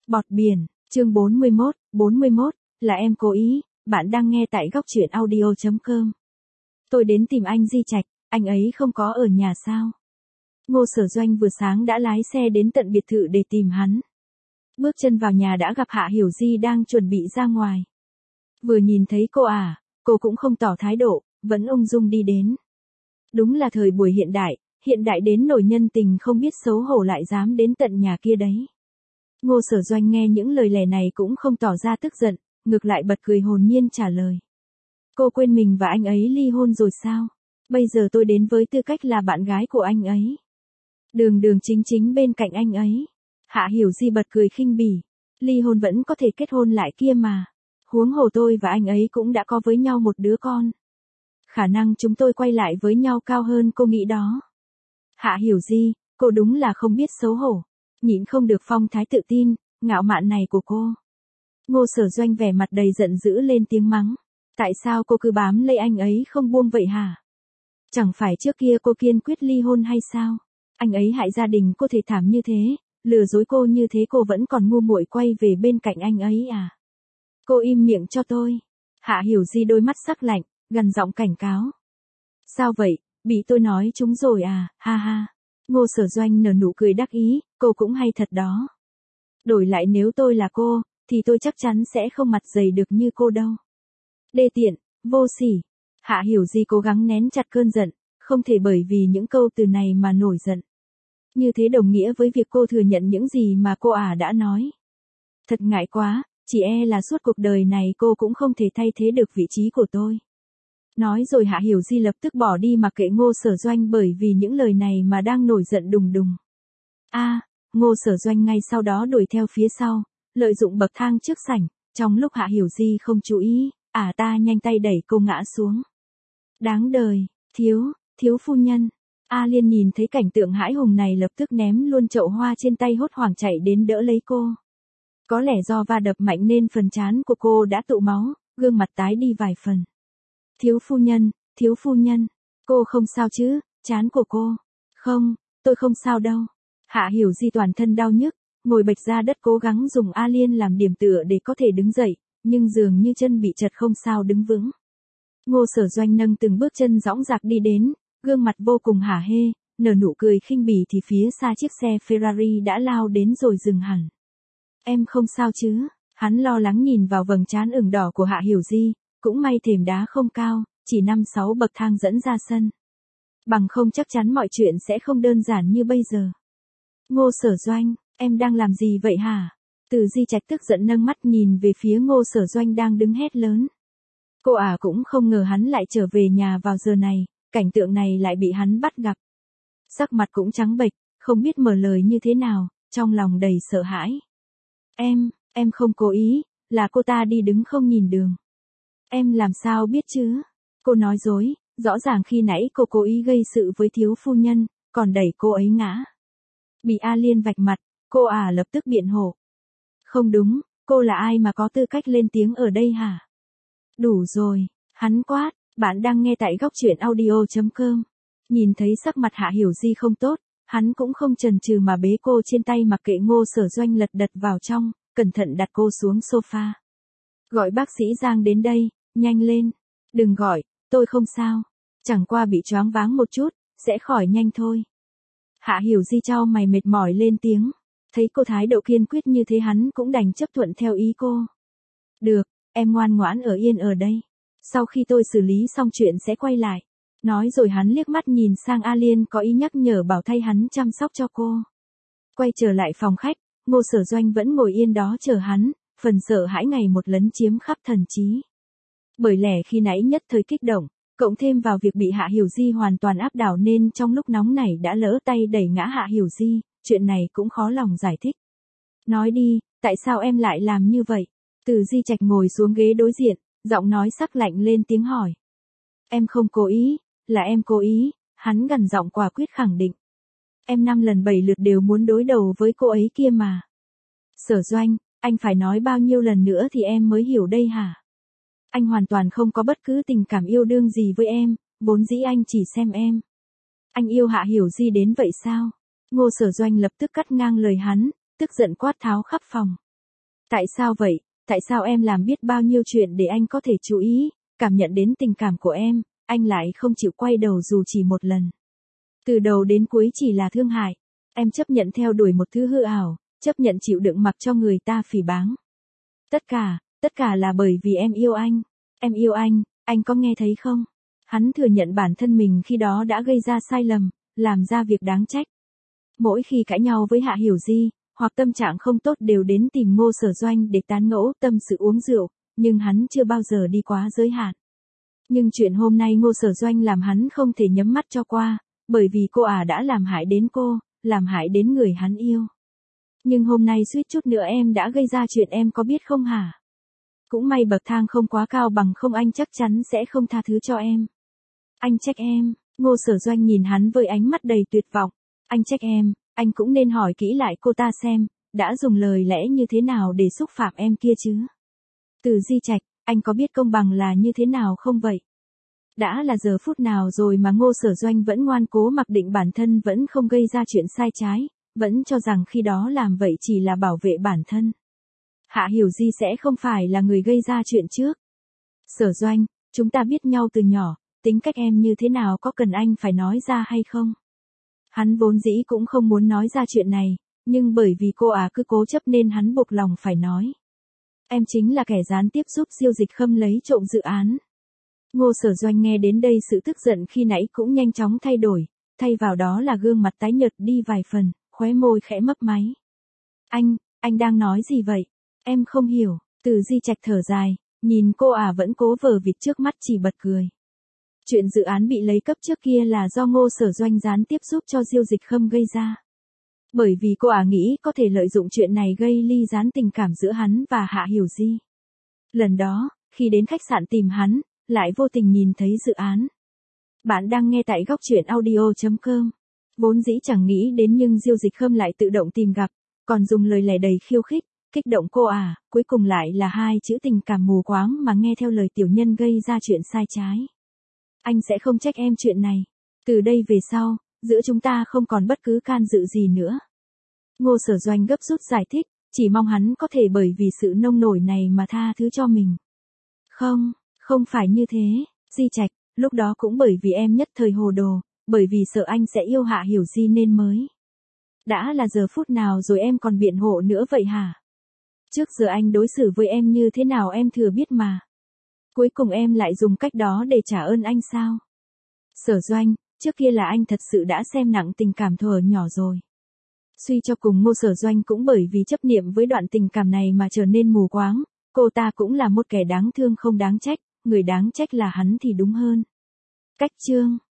Bọt biển, chương 41, là em cố ý, bạn đang nghe tại góc truyện audio.com. Tôi đến tìm anh Di Trạch, anh ấy không có ở nhà sao? Ngô Sở Doanh vừa sáng đã lái xe đến tận biệt thự để tìm hắn. Bước chân vào nhà đã gặp Hạ Hiểu Di đang chuẩn bị ra ngoài. Vừa nhìn thấy cô cũng không tỏ thái độ, vẫn ung dung đi đến. Đúng là thời buổi hiện đại đến nổi nhân tình không biết xấu hổ lại dám đến tận nhà kia đấy. Ngô Sở Doanh nghe những lời lẽ này cũng không tỏ ra tức giận, ngược lại bật cười hồn nhiên trả lời. Cô quên mình và anh ấy ly hôn rồi sao? Bây giờ tôi đến với tư cách là bạn gái của anh ấy. Đường đường chính chính bên cạnh anh ấy. Hạ Hiểu Di bật cười khinh bỉ. Ly hôn vẫn có thể kết hôn lại kia mà. Huống hồ tôi và anh ấy cũng đã có với nhau một đứa con. Khả năng chúng tôi quay lại với nhau cao hơn cô nghĩ đó. Hạ Hiểu Di, cô đúng là không biết xấu hổ. Nhịn không được phong thái tự tin, ngạo mạn này của cô. Ngô Sở Doanh vẻ mặt đầy giận dữ lên tiếng mắng. Tại sao cô cứ bám lấy anh ấy không buông vậy hả? Chẳng phải trước kia cô kiên quyết ly hôn hay sao? Anh ấy hại gia đình cô thể thảm như thế, lừa dối cô như thế cô vẫn còn ngu muội quay về bên cạnh anh ấy à? Cô im miệng cho tôi. Hạ Hiểu Di đôi mắt sắc lạnh, gằn giọng cảnh cáo. Sao vậy, bị tôi nói trúng rồi à, ha ha. Ngô Sở Doanh nở nụ cười đắc ý, cô cũng hay thật đó. Đổi lại nếu tôi là cô, thì tôi chắc chắn sẽ không mặt dày được như cô đâu. Đê tiện, vô sỉ. Hạ Hiểu Di cố gắng nén chặt cơn giận, không thể bởi vì những câu từ này mà nổi giận. Như thế đồng nghĩa với việc cô thừa nhận những gì mà cô đã nói. Thật ngại quá, chỉ là suốt cuộc đời này cô cũng không thể thay thế được vị trí của tôi. Nói rồi Hạ Hiểu Di lập tức bỏ đi mặc kệ Ngô Sở Doanh bởi vì những lời này mà đang nổi giận đùng đùng. Ngô Sở Doanh ngay sau đó đuổi theo phía sau, lợi dụng bậc thang trước sảnh, trong lúc Hạ Hiểu Di không chú ý, ta nhanh tay đẩy cô ngã xuống. Đáng đời, thiếu phu nhân. A Liên nhìn thấy cảnh tượng hãi hùng này lập tức ném luôn chậu hoa trên tay hốt hoảng chạy đến đỡ lấy cô. Có lẽ do va đập mạnh nên phần trán của cô đã tụ máu, gương mặt tái đi vài phần. Thiếu phu nhân, cô không sao chứ, trán của cô. Không, tôi không sao đâu. Hạ Hiểu Di toàn thân đau nhức, ngồi bệt ra đất cố gắng dùng A Liên làm điểm tựa để có thể đứng dậy, nhưng dường như chân bị trật không sao đứng vững. Ngô Sở Doanh nâng từng bước chân dõng dạc đi đến, gương mặt vô cùng hả hê, nở nụ cười khinh bỉ thì phía xa chiếc xe Ferrari đã lao đến rồi dừng hẳn. Em không sao chứ? Hắn lo lắng nhìn vào vầng trán ửng đỏ của Hạ Hiểu Di, cũng may thềm đá không cao, chỉ 5-6 bậc thang dẫn ra sân. Bằng không chắc chắn mọi chuyện sẽ không đơn giản như bây giờ. Ngô Sở Doanh, em đang làm gì vậy hả? Từ Di Trạch tức giận nâng mắt nhìn về phía Ngô Sở Doanh đang đứng hét lớn. Cô cũng không ngờ hắn lại trở về nhà vào giờ này, cảnh tượng này lại bị hắn bắt gặp. Sắc mặt cũng trắng bệch, không biết mở lời như thế nào, trong lòng đầy sợ hãi. Em không cố ý, là cô ta đi đứng không nhìn đường. Em làm sao biết chứ? Cô nói dối, rõ ràng khi nãy cô cố ý gây sự với thiếu phu nhân, còn đẩy cô ấy ngã. Bị A Liên vạch mặt, cô lập tức biện hộ. Không đúng, cô là ai mà có tư cách lên tiếng ở đây hả? Đủ rồi, hắn quát, bạn đang nghe tại góc truyện audio.com. Nhìn thấy sắc mặt Hạ Hiểu Di không tốt, hắn cũng không chần chừ mà bế cô trên tay mặc kệ Ngô Sở Doanh lật đật vào trong, cẩn thận đặt cô xuống sofa. Gọi bác sĩ Giang đến đây, nhanh lên. Đừng gọi, tôi không sao. Chẳng qua bị choáng váng một chút, sẽ khỏi nhanh thôi. Hạ Hiểu Di chau mày mệt mỏi lên tiếng. Thấy cô thái độ kiên quyết như thế hắn cũng đành chấp thuận theo ý cô. Được, em ngoan ngoãn ở yên ở đây. Sau khi tôi xử lý xong chuyện sẽ quay lại. Nói rồi hắn liếc mắt nhìn sang A Liên có ý nhắc nhở bảo thay hắn chăm sóc cho cô. Quay trở lại phòng khách, Ngô Sở Doanh vẫn ngồi yên đó chờ hắn, phần sợ hãi ngày một lấn chiếm khắp thần trí. Bởi lẽ khi nãy nhất thời kích động, cộng thêm vào việc bị Hạ Hiểu Di hoàn toàn áp đảo nên trong lúc nóng này đã lỡ tay đẩy ngã Hạ Hiểu Di, chuyện này cũng khó lòng giải thích. Nói đi, tại sao em lại làm như vậy? Từ Di Trạch ngồi xuống ghế đối diện, giọng nói sắc lạnh lên tiếng hỏi. Em không cố ý, là em cố ý, hắn gằn giọng quả quyết khẳng định. Em 5 lần 7 lượt đều muốn đối đầu với cô ấy kia mà. Sở Doanh, anh phải nói bao nhiêu lần nữa thì em mới hiểu đây hả? Anh hoàn toàn không có bất cứ tình cảm yêu đương gì với em, vốn dĩ anh chỉ xem em. Anh yêu Hạ Hiểu Di đến vậy sao? Ngô Sở Doanh lập tức cắt ngang lời hắn, tức giận quát tháo khắp phòng. Tại sao vậy? Tại sao em làm biết bao nhiêu chuyện để anh có thể chú ý, cảm nhận đến tình cảm của em, anh lại không chịu quay đầu dù chỉ một lần. Từ đầu đến cuối chỉ là thương hại. Em chấp nhận theo đuổi một thứ hư ảo, chấp nhận chịu đựng mặc cho người ta phỉ báng. Tất cả là bởi vì em yêu anh. Em yêu anh có nghe thấy không? Hắn thừa nhận bản thân mình khi đó đã gây ra sai lầm, làm ra việc đáng trách. Mỗi khi cãi nhau với Hạ Hiểu Di, hoặc tâm trạng không tốt đều đến tìm Ngô Sở Doanh để tán gẫu tâm sự uống rượu, nhưng hắn chưa bao giờ đi quá giới hạn. Nhưng chuyện hôm nay Ngô Sở Doanh làm hắn không thể nhắm mắt cho qua, bởi vì cô đã làm hại đến cô, làm hại đến người hắn yêu. Nhưng hôm nay suýt chút nữa em đã gây ra chuyện em có biết không hả? Cũng may bậc thang không quá cao bằng không anh chắc chắn sẽ không tha thứ cho em. Anh trách em, Ngô Sở Doanh nhìn hắn với ánh mắt đầy tuyệt vọng. Anh trách em, anh cũng nên hỏi kỹ lại cô ta xem, đã dùng lời lẽ như thế nào để xúc phạm em kia chứ. Từ Di Trạch, anh có biết công bằng là như thế nào không vậy? Đã là giờ phút nào rồi mà Ngô Sở Doanh vẫn ngoan cố mặc định bản thân vẫn không gây ra chuyện sai trái, vẫn cho rằng khi đó làm vậy chỉ là bảo vệ bản thân. Hạ Hiểu Di sẽ không phải là người gây ra chuyện trước. Sở Doanh, chúng ta biết nhau từ nhỏ, tính cách em như thế nào có cần anh phải nói ra hay không? Hắn vốn dĩ cũng không muốn nói ra chuyện này, nhưng bởi vì cô cứ cố chấp nên hắn buộc lòng phải nói. Em chính là kẻ gián tiếp giúp Diêu Dịch Khâm lấy trộm dự án. Ngô Sở Doanh nghe đến đây sự tức giận khi nãy cũng nhanh chóng thay đổi, thay vào đó là gương mặt tái nhợt đi vài phần, khóe môi khẽ mấp máy. Anh đang nói gì vậy? Em không hiểu. Từ Di Trạch thở dài, nhìn cô vẫn cố vờ vịt trước mắt chỉ bật cười. Chuyện dự án bị lấy cấp trước kia là do Ngô Sở Doanh gián tiếp giúp cho Diêu Dịch Khâm gây ra. Bởi vì cô nghĩ có thể lợi dụng chuyện này gây ly gián tình cảm giữa hắn và Hạ Hiểu Di. Lần đó, khi đến khách sạn tìm hắn, lại vô tình nhìn thấy dự án. Bạn đang nghe tại góc truyện audio.com. Vốn dĩ chẳng nghĩ đến nhưng Diêu Dịch Khâm lại tự động tìm gặp, còn dùng lời lẽ đầy khiêu khích, kích động cô cuối cùng lại là hai chữ tình cảm mù quáng mà nghe theo lời tiểu nhân gây ra chuyện sai trái. Anh sẽ không trách em chuyện này. Từ đây về sau, giữa chúng ta không còn bất cứ can dự gì nữa. Ngô Sở Doanh gấp rút giải thích, chỉ mong hắn có thể bởi vì sự nông nổi này mà tha thứ cho mình. Không phải như thế, Di Trạch, lúc đó cũng bởi vì em nhất thời hồ đồ, bởi vì sợ anh sẽ yêu Hạ Hiểu Di nên mới. Đã là giờ phút nào rồi em còn biện hộ nữa vậy hả? Trước giờ anh đối xử với em như thế nào em thừa biết mà. Cuối cùng em lại dùng cách đó để trả ơn anh sao? Sở Doanh, trước kia là anh thật sự đã xem nặng tình cảm thuở nhỏ rồi. Suy cho cùng Ngô Sở Doanh cũng bởi vì chấp niệm với đoạn tình cảm này mà trở nên mù quáng, cô ta cũng là một kẻ đáng thương không đáng trách, người đáng trách là hắn thì đúng hơn. Cách chương